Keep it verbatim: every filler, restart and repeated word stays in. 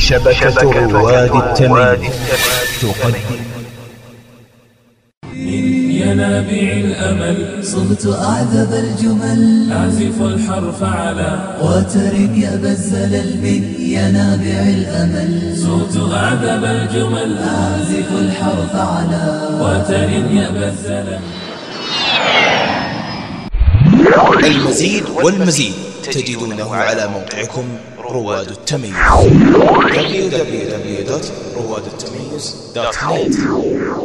شبكة رواد التمييز تقدم من ينابيع الأمل صغت أعذب الجمل أعزف الحرف على وتر يأبى الزلل من ينابيع الأمل صوت أعذب الجمل أعزف الحرف على وتر يأبى الزلل. المزيد والمزيد تجدونه على موقعكم رواد التمييز دبليو دبليو دبليو دوت رواد التمييز دوت نت.